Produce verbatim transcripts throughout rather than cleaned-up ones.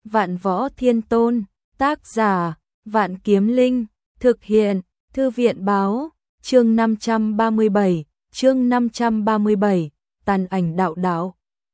Vạn Võ Thiên Tôn, tác giả, Vạn Kiếm Linh, thực hiện, Thư viện Báo, chương năm trăm ba mươi bảy, chương năm trăm ba mươi bảy, tàn ảnh đạo đạo.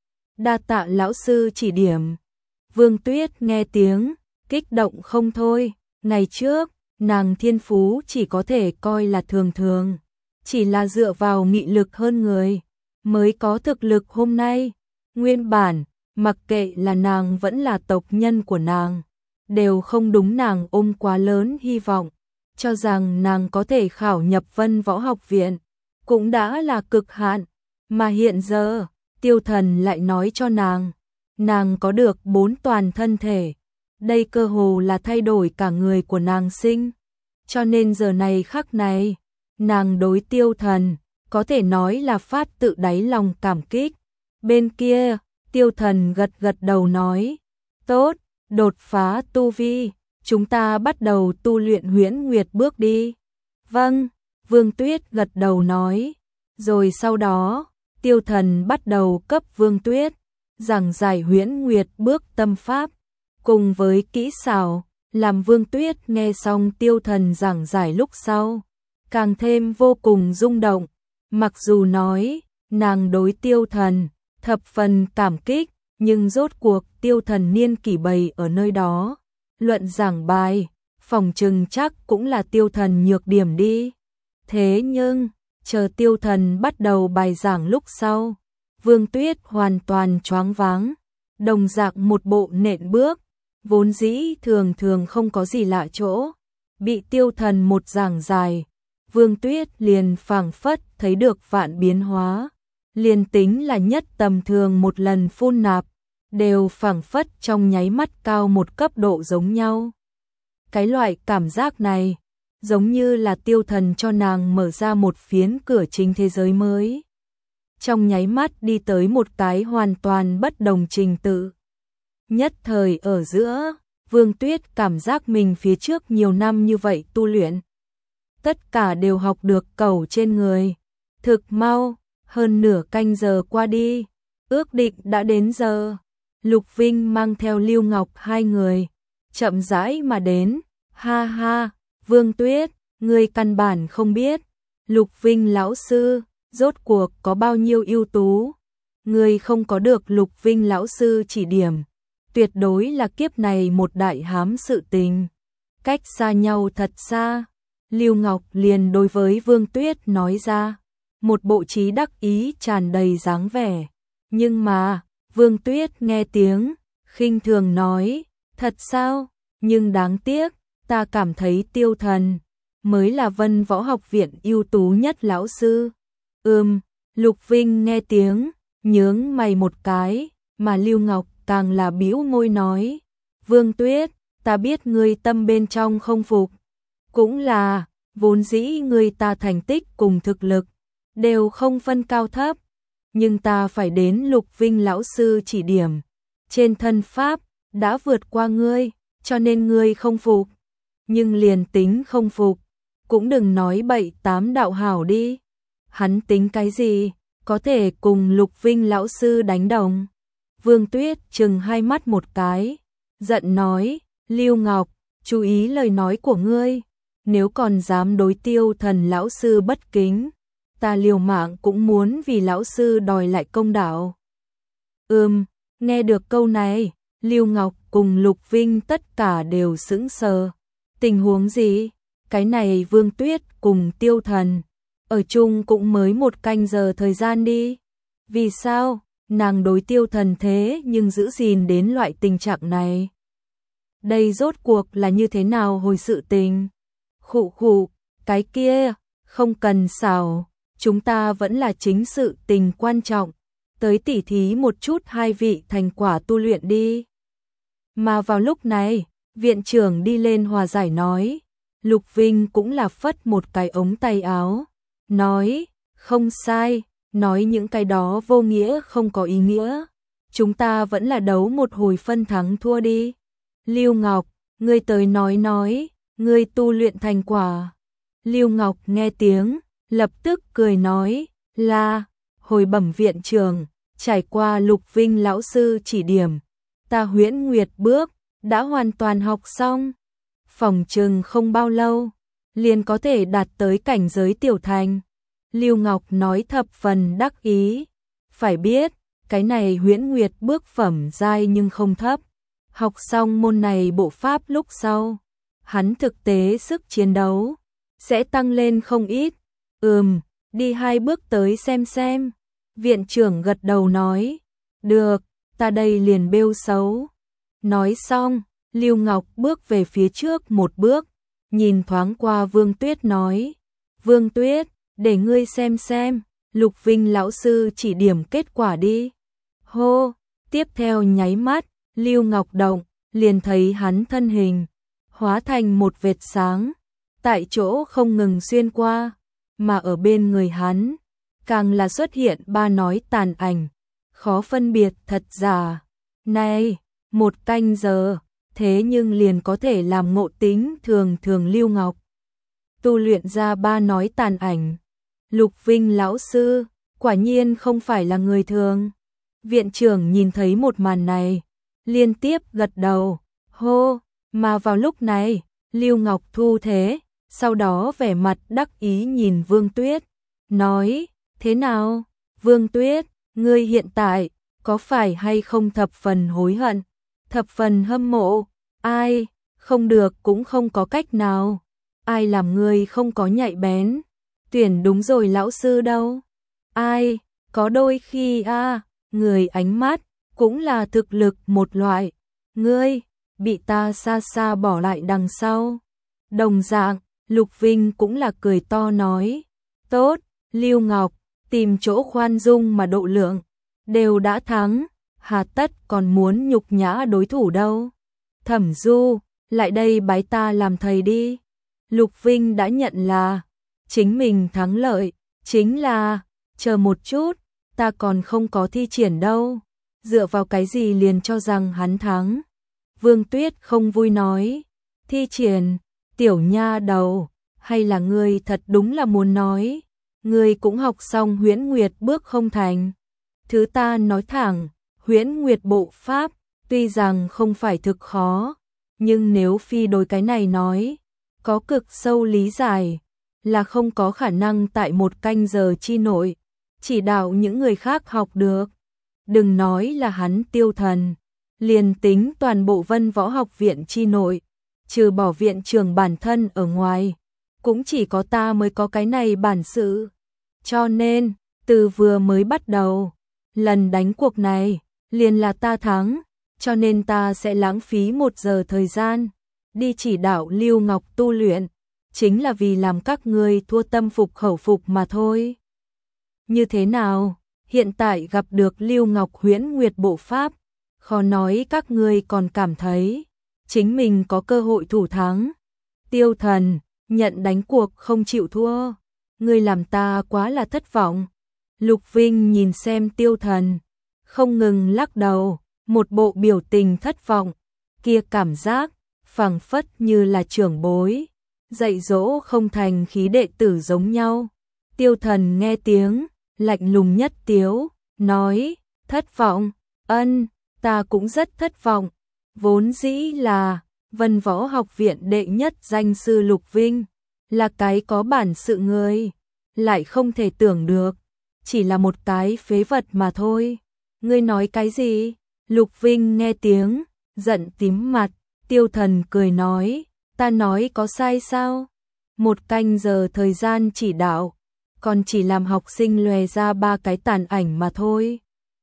Đa tạ lão sư chỉ điểm. Vương Tuyết nghe tiếng, kích động không thôi, ngày trước, nàng thiên phú chỉ có thể coi là thường thường, chỉ là dựa vào nghị lực hơn người, mới có thực lực hôm nay. Nguyên bản, mặc kệ là nàng vẫn là tộc nhân của nàng, đều không đúng nàng ôm quá lớn hy vọng, cho rằng nàng có thể khảo nhập Vân Võ Học Viện, cũng đã là cực hạn, mà hiện giờ, Tiêu Thần lại nói cho nàng, nàng có được bốn toàn thân thể, đây cơ hồ là thay đổi cả người của nàng sinh, cho nên giờ này khắc này, nàng đối Tiêu Thần, có thể nói là phát tự đáy lòng cảm kích. Bên kia, Tiêu Thần gật gật đầu nói, tốt, đột phá tu vi, chúng ta bắt đầu tu luyện Huyễn Nguyệt bước đi. Vâng, Vương Tuyết gật đầu nói, rồi sau đó, Tiêu Thần bắt đầu cấp Vương Tuyết, giảng giải Huyễn Nguyệt bước tâm pháp, cùng với kỹ xảo, làm Vương Tuyết nghe xong Tiêu Thần giảng giải lúc sau, càng thêm vô cùng rung động, mặc dù nói, nàng đối Tiêu Thần, thập phần cảm kích, nhưng rốt cuộc Tiêu Thần niên kỷ bầy ở nơi đó, luận giảng bài, phòng trừng chắc cũng là Tiêu Thần nhược điểm đi. Thế nhưng, chờ Tiêu Thần bắt đầu bài giảng lúc sau, Vương Tuyết hoàn toàn choáng váng, đồng dạng một bộ nện bước, vốn dĩ thường thường không có gì lạ chỗ, bị Tiêu Thần một giảng dài, Vương Tuyết liền phảng phất thấy được vạn biến hóa, liền tính là nhất tầm thường một lần phun nạp, đều phảng phất trong nháy mắt cao một cấp độ giống nhau. Cái loại cảm giác này, giống như là Tiêu Thần cho nàng mở ra một phiến cửa chính thế giới mới. Trong nháy mắt đi tới một cái hoàn toàn bất đồng trình tự. Nhất thời ở giữa, Vương Tuyết cảm giác mình phía trước nhiều năm như vậy tu luyện. Tất cả đều học được cầu trên người. Thực mau, hơn nửa canh giờ qua đi, ước định đã đến giờ. Lục Vinh mang theo Lưu Ngọc hai người, chậm rãi mà đến, ha ha, Vương Tuyết, ngươi căn bản không biết, Lục Vinh lão sư, rốt cuộc có bao nhiêu ưu tú, ngươi không có được Lục Vinh lão sư chỉ điểm, tuyệt đối là kiếp này một đại hám sự tình, cách xa nhau thật xa, Lưu Ngọc liền đối với Vương Tuyết nói ra, một bộ trí đắc ý tràn đầy dáng vẻ, nhưng mà, Vương Tuyết nghe tiếng, khinh thường nói, thật sao, nhưng đáng tiếc, ta cảm thấy Tiêu Thần, mới là Vân Võ Học Viện ưu tú nhất lão sư. Ừm, Lục Vinh nghe tiếng, nhướng mày một cái, mà Lưu Ngọc càng là bĩu môi nói, Vương Tuyết, ta biết ngươi tâm bên trong không phục, cũng là, vốn dĩ ngươi ta thành tích cùng thực lực, đều không phân cao thấp. Nhưng ta phải đến Lục Vinh lão sư chỉ điểm, trên thân pháp, đã vượt qua ngươi, cho nên ngươi không phục. Nhưng liền tính không phục, cũng đừng nói bậy tám đạo hảo đi. Hắn tính cái gì, có thể cùng Lục Vinh lão sư đánh đồng. Vương Tuyết trừng hai mắt một cái, giận nói, Lưu Ngọc, chú ý lời nói của ngươi, nếu còn dám đối Tiêu Thần lão sư bất kính, ta liều mạng cũng muốn vì lão sư đòi lại công đạo. Ừm, nghe được câu này, Lưu Ngọc cùng Lục Vinh tất cả đều sững sờ. Tình huống gì? Cái này Vương Tuyết cùng Tiêu Thần, ở chung cũng mới một canh giờ thời gian đi. Vì sao? Nàng đối Tiêu Thần thế nhưng giữ gìn đến loại tình trạng này. Đây rốt cuộc là như thế nào hồi sự tình? Khụ khụ, cái kia, không cần xảo. Chúng ta vẫn là chính sự tình quan trọng, tới tỉ thí một chút hai vị thành quả tu luyện đi. Mà vào lúc này, viện trưởng đi lên hòa giải nói, Lục Vinh cũng là phất một cái ống tay áo, nói, không sai, nói những cái đó vô nghĩa không có ý nghĩa, chúng ta vẫn là đấu một hồi phân thắng thua đi. Lưu Ngọc, ngươi tới nói nói, ngươi tu luyện thành quả. Lưu Ngọc nghe tiếng, lập tức cười nói, là, hồi bẩm viện trưởng, trải qua Lục Vinh lão sư chỉ điểm, ta Huyễn Nguyệt bước, đã hoàn toàn học xong, phòng chừng không bao lâu, liền có thể đạt tới cảnh giới tiểu thành. Lưu Ngọc nói thập phần đắc ý, phải biết, cái này Huyễn Nguyệt bước phẩm giai nhưng không thấp. Học xong môn này bộ pháp lúc sau, hắn thực tế sức chiến đấu sẽ tăng lên không ít. Ừm, đi hai bước tới xem xem. Viện trưởng gật đầu nói, được, ta đây liền bêu xấu. Nói xong, Lưu Ngọc bước về phía trước một bước, nhìn thoáng qua Vương Tuyết nói, Vương Tuyết, để ngươi xem xem, Lục Vinh lão sư chỉ điểm kết quả đi. Hô, tiếp theo nháy mắt, Lưu Ngọc động, liền thấy hắn thân hình hóa thành một vệt sáng, tại chỗ không ngừng xuyên qua, mà ở bên người hắn càng là xuất hiện ba nói tàn ảnh, khó phân biệt thật giả. Này, một canh giờ, thế nhưng liền có thể làm ngộ tính thường thường Lưu Ngọc tu luyện ra ba nói tàn ảnh. Lục Vinh lão sư, quả nhiên không phải là người thường. Viện trưởng nhìn thấy một màn này, liên tiếp gật đầu, hô, mà vào lúc này, Lưu Ngọc thu thế, sau đó vẻ mặt đắc ý nhìn Vương Tuyết, nói, thế nào, Vương Tuyết, ngươi hiện tại, có phải hay không thập phần hối hận, thập phần hâm mộ, ai, không được cũng không có cách nào, ai làm ngươi không có nhạy bén, tuyển đúng rồi lão sư đâu, ai, có đôi khi a à, người ánh mắt, cũng là thực lực một loại, ngươi, bị ta xa xa bỏ lại đằng sau. Đồng dạng, Lục Vinh cũng là cười to nói, tốt, Lưu Ngọc, tìm chỗ khoan dung mà độ lượng, đều đã thắng, hà tất còn muốn nhục nhã đối thủ đâu. Thẩm Du, lại đây bái ta làm thầy đi. Lục Vinh đã nhận là, chính mình thắng lợi, chính là, chờ một chút, ta còn không có thi triển đâu, dựa vào cái gì liền cho rằng hắn thắng. Vương Tuyết không vui nói, thi triển, tiểu nha đầu, hay là ngươi thật đúng là muốn nói, ngươi cũng học xong Huyễn Nguyệt bước không thành. Thứ ta nói thẳng, Huyễn Nguyệt bộ pháp, tuy rằng không phải thực khó, nhưng nếu phi đối cái này nói, có cực sâu lý giải, là không có khả năng tại một canh giờ chi nội, chỉ đạo những người khác học được. Đừng nói là hắn Tiêu Thần, liền tính toàn bộ Vân Võ Học viện chi nội, trừ bỏ viện trưởng bản thân ở ngoài, cũng chỉ có ta mới có cái này bản sự. Cho nên, từ vừa mới bắt đầu, lần đánh cuộc này, liền là ta thắng, cho nên ta sẽ lãng phí một giờ thời gian, đi chỉ đạo Lưu Ngọc tu luyện, chính là vì làm các ngươi thua tâm phục khẩu phục mà thôi. Như thế nào, hiện tại gặp được Lưu Ngọc Huyễn Nguyệt bộ pháp, khó nói các ngươi còn cảm thấy chính mình có cơ hội thủ thắng. Tiêu Thần, nhận đánh cuộc không chịu thua, ngươi làm ta quá là thất vọng. Lục Vinh nhìn xem Tiêu Thần, không ngừng lắc đầu, một bộ biểu tình thất vọng, kia cảm giác phảng phất như là trưởng bối dạy dỗ không thành khí đệ tử giống nhau. Tiêu Thần nghe tiếng, lạnh lùng nhất tiếu, nói, thất vọng, ân, ta cũng rất thất vọng, vốn dĩ là Vân Võ Học viện đệ nhất danh sư Lục Vinh, là cái có bản sự người, lại không thể tưởng được, chỉ là một cái phế vật mà thôi. Ngươi nói cái gì? Lục Vinh nghe tiếng, giận tím mặt, Tiêu Thần cười nói, ta nói có sai sao? Một canh giờ thời gian chỉ đạo, còn chỉ làm học sinh lòe ra ba cái tàn ảnh mà thôi.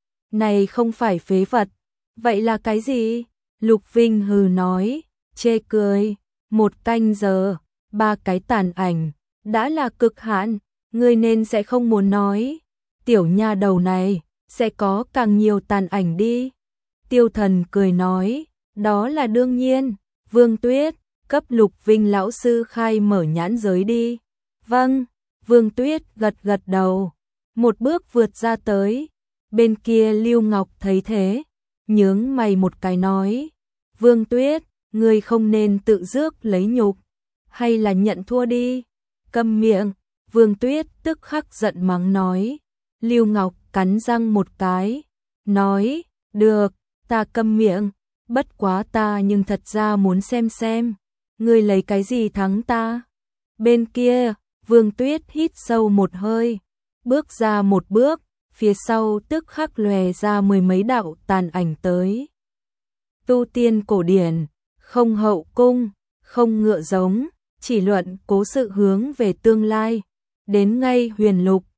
Này không phải phế vật, vậy là cái gì? Lục Vinh hừ nói, chê cười, một canh giờ, ba cái tàn ảnh, đã là cực hạn, ngươi nên sẽ không muốn nói, tiểu nha đầu này, sẽ có càng nhiều tàn ảnh đi. Tiêu Thần cười nói, đó là đương nhiên, Vương Tuyết, cấp Lục Vinh lão sư khai mở nhãn giới đi. Vâng, Vương Tuyết gật gật đầu, một bước vượt ra tới, bên kia Lưu Ngọc thấy thế, nhướng mày một cái nói, Vương Tuyết, ngươi không nên tự rước lấy nhục, hay là nhận thua đi. Câm miệng, Vương Tuyết tức khắc giận mắng nói. Lưu Ngọc cắn răng một cái, nói, được, ta câm miệng, bất quá ta nhưng thật ra muốn xem xem, ngươi lấy cái gì thắng ta. Bên kia, Vương Tuyết hít sâu một hơi, bước ra một bước, phía sau tức khắc lòe ra mười mấy đạo tàn ảnh tới. Tu tiên cổ điển, không hậu cung, không ngựa giống, chỉ luận cố sự hướng về tương lai, đến ngay huyền lục,